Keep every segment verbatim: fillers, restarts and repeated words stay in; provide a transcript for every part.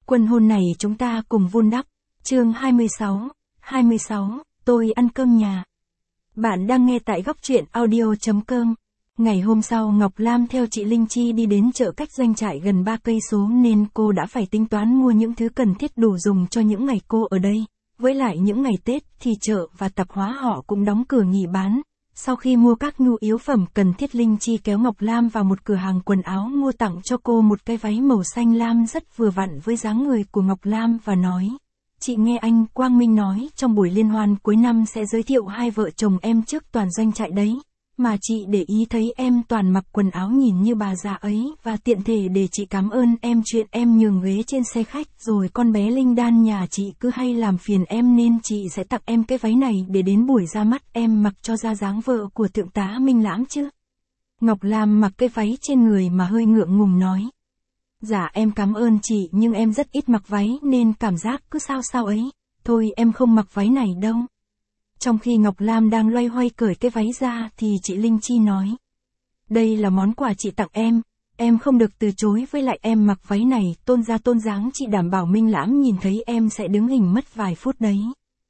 Quân hôn này chúng ta cùng vun đắp. Chương hai mươi sáu, hai mươi sáu, tôi ăn cơm nhà. Bạn đang nghe tại góc truyện audio chấm com. Ngày hôm sau Ngọc Lam theo chị Linh Chi đi đến chợ cách doanh trại gần ba cây số nên cô đã phải tính toán mua những thứ cần thiết đủ dùng cho những ngày cô ở đây. Với lại những ngày Tết thì chợ và tạp hóa họ cũng đóng cửa nghỉ bán. Sau khi mua các nhu yếu phẩm cần thiết, Linh Chi kéo Ngọc Lam vào một cửa hàng quần áo mua tặng cho cô một cái váy màu xanh lam rất vừa vặn với dáng người của Ngọc Lam và nói: "Chị nghe anh Quang Minh nói trong buổi liên hoan cuối năm sẽ giới thiệu hai vợ chồng em trước toàn doanh trại đấy. Mà chị để ý thấy em toàn mặc quần áo nhìn như bà già ấy và tiện thể để chị cảm ơn em chuyện em nhường ghế trên xe khách rồi con bé Linh Đan nhà chị cứ hay làm phiền em nên chị sẽ tặng em cái váy này để đến buổi ra mắt em mặc cho ra dáng vợ của thượng tá Minh Lãm chứ." Ngọc Lam mặc cái váy trên người mà hơi ngượng ngùng nói: "Dạ em cảm ơn chị nhưng em rất ít mặc váy nên cảm giác cứ sao sao ấy, thôi em không mặc váy này đâu." Trong khi Ngọc Lam đang loay hoay cởi cái váy ra thì chị Linh Chi nói: "Đây là món quà chị tặng em, em không được từ chối, với lại em mặc váy này tôn ra tôn dáng chị đảm bảo Minh Lãm nhìn thấy em sẽ đứng hình mất vài phút đấy."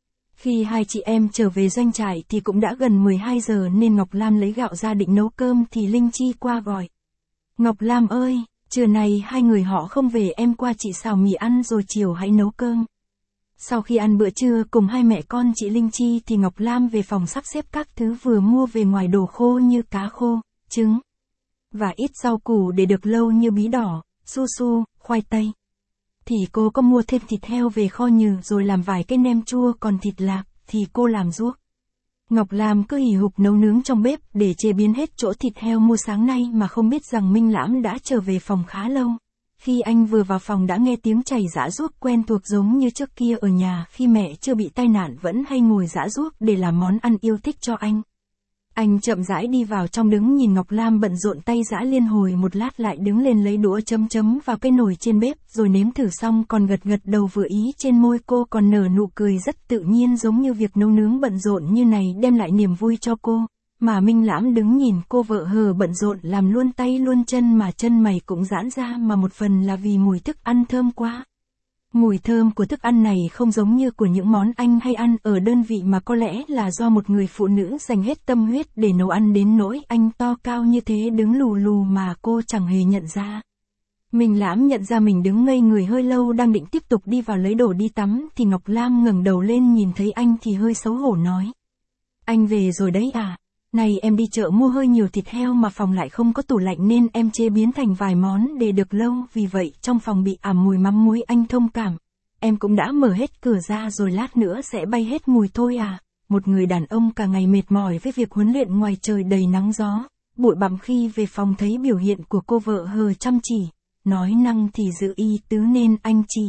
Khi hai chị em trở về doanh trại thì cũng đã gần mười hai giờ nên Ngọc Lam lấy gạo ra định nấu cơm thì Linh Chi qua gọi: "Ngọc Lam ơi, trưa nay hai người họ không về, em qua chị xào mì ăn rồi chiều hãy nấu cơm." Sau khi ăn bữa trưa cùng hai mẹ con chị Linh Chi thì Ngọc Lam về phòng sắp xếp các thứ vừa mua về ngoài đồ khô như cá khô, trứng và ít rau củ để được lâu như bí đỏ, su su, khoai tây. Thì cô có mua thêm thịt heo về kho nhừ rồi làm vài cái nem chua, còn thịt lạc thì cô làm ruốc. Ngọc Lam cứ hì hục nấu nướng trong bếp để chế biến hết chỗ thịt heo mua sáng nay mà không biết rằng Minh Lãm đã trở về phòng khá lâu. Khi anh vừa vào phòng đã nghe tiếng chảy giã ruốc quen thuộc giống như trước kia ở nhà khi mẹ chưa bị tai nạn vẫn hay ngồi giã ruốc để làm món ăn yêu thích cho anh. Anh chậm rãi đi vào trong đứng nhìn Ngọc Lam bận rộn tay giã liên hồi một lát lại đứng lên lấy đũa chấm chấm vào cái nồi trên bếp rồi nếm thử xong còn gật gật đầu vừa ý, trên môi cô còn nở nụ cười rất tự nhiên giống như việc nấu nướng bận rộn như này đem lại niềm vui cho cô. Mà Minh Lãm đứng nhìn cô vợ hờ bận rộn làm luôn tay luôn chân mà chân mày cũng giãn ra, mà một phần là vì mùi thức ăn thơm quá. Mùi thơm của thức ăn này không giống như của những món anh hay ăn ở đơn vị mà có lẽ là do một người phụ nữ dành hết tâm huyết để nấu ăn đến nỗi anh to cao như thế đứng lù lù mà cô chẳng hề nhận ra. Minh Lãm nhận ra mình đứng ngây người hơi lâu đang định tiếp tục đi vào lấy đồ đi tắm thì Ngọc Lam ngẩng đầu lên nhìn thấy anh thì hơi xấu hổ nói: "Anh về rồi đấy à? Này em đi chợ mua hơi nhiều thịt heo mà phòng lại không có tủ lạnh nên em chế biến thành vài món để được lâu, vì vậy trong phòng bị ẩm mùi mắm muối, anh thông cảm. Em cũng đã mở hết cửa ra rồi lát nữa sẽ bay hết mùi thôi à." Một người đàn ông cả ngày mệt mỏi với việc huấn luyện ngoài trời đầy nắng gió, bụi bặm, khi về phòng thấy biểu hiện của cô vợ hờ chăm chỉ, nói năng thì giữ ý tứ nên anh chỉ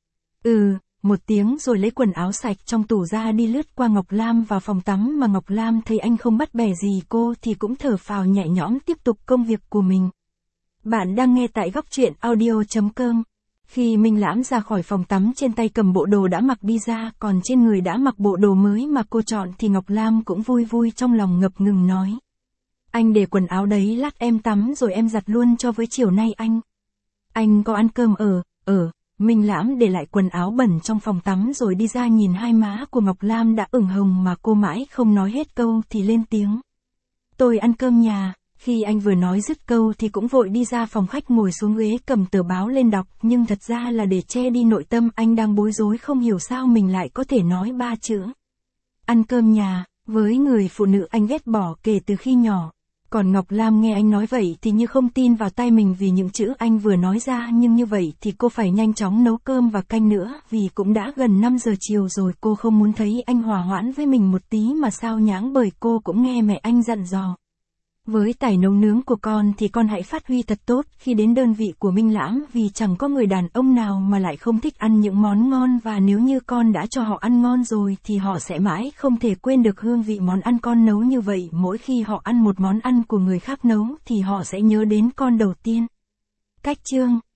ừ một tiếng rồi lấy quần áo sạch trong tủ ra đi lướt qua Ngọc Lam vào phòng tắm, mà Ngọc Lam thấy anh không bắt bẻ gì cô thì cũng thở phào nhẹ nhõm tiếp tục công việc của mình. Bạn đang nghe tại góc truyện audio chấm com. Khi Minh Lãm ra khỏi phòng tắm trên tay cầm bộ đồ đã mặc đi ra, còn trên người đã mặc bộ đồ mới mà cô chọn thì Ngọc Lam cũng vui vui trong lòng ngập ngừng nói: "Anh để quần áo đấy lát em tắm rồi em giặt luôn cho với chiều nay anh. Anh có ăn cơm ở, ở." Minh Lãm để lại quần áo bẩn trong phòng tắm rồi đi ra, nhìn hai má của Ngọc Lam đã ửng hồng mà cô mãi không nói hết câu thì lên tiếng: "Tôi ăn cơm nhà." Khi anh vừa nói dứt câu thì cũng vội đi ra phòng khách ngồi xuống ghế cầm tờ báo lên đọc, nhưng thật ra là để che đi nội tâm anh đang bối rối không hiểu sao mình lại có thể nói ba chữ ăn cơm nhà với người phụ nữ anh ghét bỏ kể từ khi nhỏ. Còn Ngọc Lam nghe anh nói vậy thì như không tin vào tai mình vì những chữ anh vừa nói ra, nhưng như vậy thì cô phải nhanh chóng nấu cơm và canh nữa vì cũng đã gần năm giờ chiều rồi, cô không muốn thấy anh hòa hoãn với mình một tí mà sao nhãng, bởi cô cũng nghe mẹ anh dặn dò: "Với tài nấu nướng của con thì con hãy phát huy thật tốt khi đến đơn vị của Minh Lãm, vì chẳng có người đàn ông nào mà lại không thích ăn những món ngon, và nếu như con đã cho họ ăn ngon rồi thì họ sẽ mãi không thể quên được hương vị món ăn con nấu như vậy. Mỗi khi họ ăn một món ăn của người khác nấu thì họ sẽ nhớ đến con đầu tiên." Cách chương